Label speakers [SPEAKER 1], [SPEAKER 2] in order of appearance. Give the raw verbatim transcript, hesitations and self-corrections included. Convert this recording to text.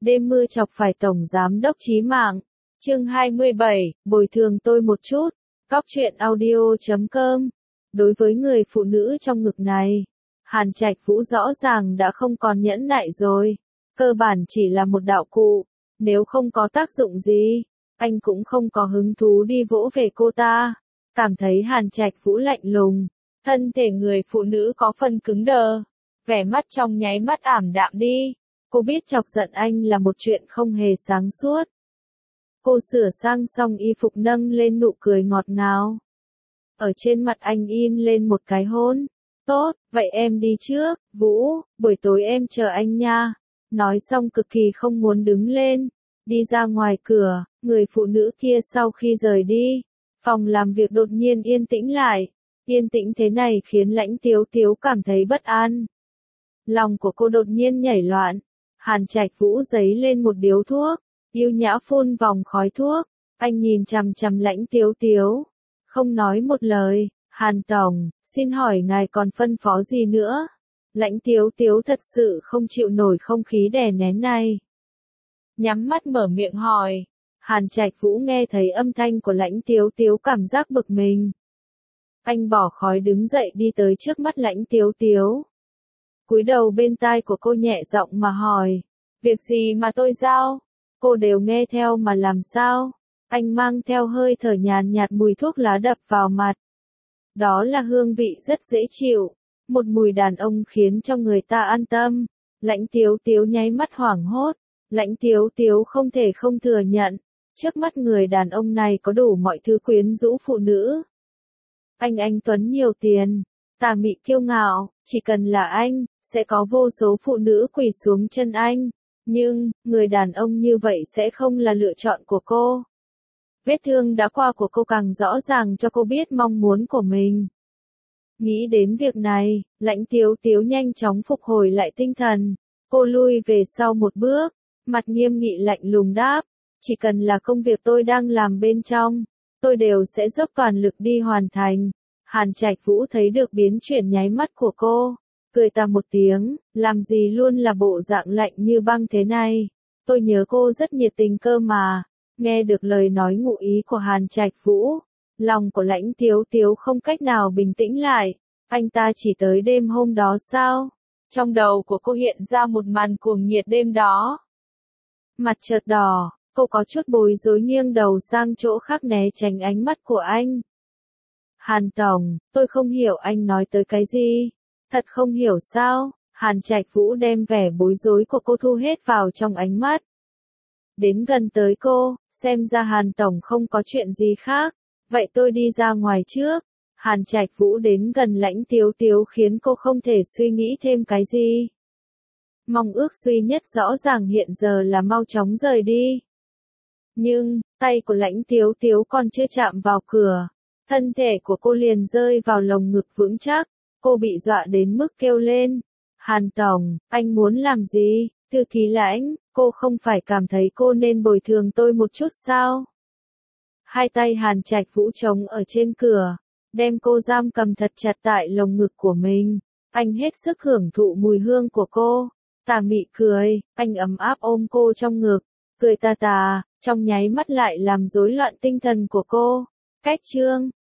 [SPEAKER 1] Đêm mưa chọc phải Tổng Giám đốc chí mạng. Chương hai mươi bảy, bồi thường tôi một chút. Cóc truyện audio chấm com. Đối với người phụ nữ trong ngực này, Hàn Trạch Vũ rõ ràng đã không còn nhẫn nại rồi. Cơ bản chỉ là một đạo cụ, nếu không có tác dụng gì, anh cũng không có hứng thú đi vỗ về cô ta. Cảm thấy Hàn Trạch Vũ lạnh lùng, thân thể người phụ nữ có phần cứng đờ, vẻ mắt trong nháy mắt ảm đạm đi. Cô biết chọc giận anh là một chuyện không hề sáng suốt. Cô sửa sang xong y phục nâng lên nụ cười ngọt ngào. Ở trên mặt anh in lên một cái hôn. Tốt, vậy em đi trước, Vũ, buổi tối em chờ anh nha. Nói xong cực kỳ không muốn đứng lên. Đi ra ngoài cửa, người phụ nữ kia sau khi rời đi, phòng làm việc đột nhiên yên tĩnh lại. Yên tĩnh thế này khiến Lãnh Tiếu Tiếu cảm thấy bất an. Lòng của cô đột nhiên nhảy loạn. Hàn Trạch Vũ giấy lên một điếu thuốc, yêu nhã phun vòng khói thuốc. Anh nhìn chằm chằm Lãnh Tiếu Tiếu, không nói một lời. Hàn Tổng, xin hỏi ngài còn phân phó gì nữa? Lãnh Tiếu Tiếu thật sự không chịu nổi không khí đè nén này. Nhắm mắt mở miệng hỏi. Hàn Trạch Vũ nghe thấy âm thanh của Lãnh Tiếu Tiếu cảm giác bực mình. Anh bỏ khói đứng dậy đi tới trước mắt Lãnh Tiếu Tiếu. Cúi đầu bên tai của cô nhẹ giọng mà hỏi. Việc gì mà tôi giao? Cô đều nghe theo mà làm sao? Anh mang theo hơi thở nhàn nhạt mùi thuốc lá đập vào mặt. Đó là hương vị rất dễ chịu. Một mùi đàn ông khiến cho người ta an tâm. Lãnh Tiếu Tiếu nháy mắt hoảng hốt. Lãnh Tiếu Tiếu không thể không thừa nhận. Trước mắt người đàn ông này có đủ mọi thứ quyến rũ phụ nữ. Anh anh tuấn nhiều tiền, tà mị kiêu ngạo, chỉ cần là anh, sẽ có vô số phụ nữ quỳ xuống chân anh. Nhưng, người đàn ông như vậy sẽ không là lựa chọn của cô. Vết thương đã qua của cô càng rõ ràng cho cô biết mong muốn của mình. Nghĩ đến việc này, Lãnh Tiếu Tiếu nhanh chóng phục hồi lại tinh thần. Cô lui về sau một bước, mặt nghiêm nghị lạnh lùng đáp. Chỉ cần là công việc tôi đang làm bên trong, tôi đều sẽ dốc toàn lực đi hoàn thành. Hàn Trạch Vũ thấy được biến chuyển nháy mắt của cô, cười ta một tiếng, làm gì luôn là bộ dạng lạnh như băng thế này. Tôi nhớ cô rất nhiệt tình cơ mà. Nghe được lời nói ngụ ý của Hàn Trạch Vũ, lòng của Lãnh Tiếu Tiếu không cách nào bình tĩnh lại. Anh ta chỉ tới đêm hôm đó sao? Trong đầu của cô hiện ra một màn cuồng nhiệt đêm đó. Mặt chợt đỏ, cô có chút bối rối nghiêng đầu sang chỗ khác né tránh ánh mắt của anh. Hàn Tổng, tôi không hiểu anh nói tới cái gì. Thật không hiểu sao? Hàn Trạch Vũ đem vẻ bối rối của cô thu hết vào trong ánh mắt. Đến gần tới cô, xem ra Hàn Tổng không có chuyện gì khác. Vậy tôi đi ra ngoài trước. Hàn Trạch Vũ đến gần Lãnh Tiếu Tiếu khiến cô không thể suy nghĩ thêm cái gì. Mong ước duy nhất rõ ràng hiện giờ là mau chóng rời đi. Nhưng, tay của Lãnh Tiếu Tiếu còn chưa chạm vào cửa. Thân thể của cô liền rơi vào lồng ngực vững chắc. Cô bị dọa đến mức kêu lên. Hàn Tổng, anh muốn làm gì? Thư ký Lãnh, cô không phải cảm thấy cô nên bồi thường tôi một chút sao? Hai tay Hàn Trạch Vũ trống ở trên cửa, đem cô giam cầm thật chặt tại lồng ngực của mình. Anh hết sức hưởng thụ mùi hương của cô. Tà mị cười, anh ấm áp ôm cô trong ngực, cười tà tà, trong nháy mắt lại làm rối loạn tinh thần của cô. Cách chương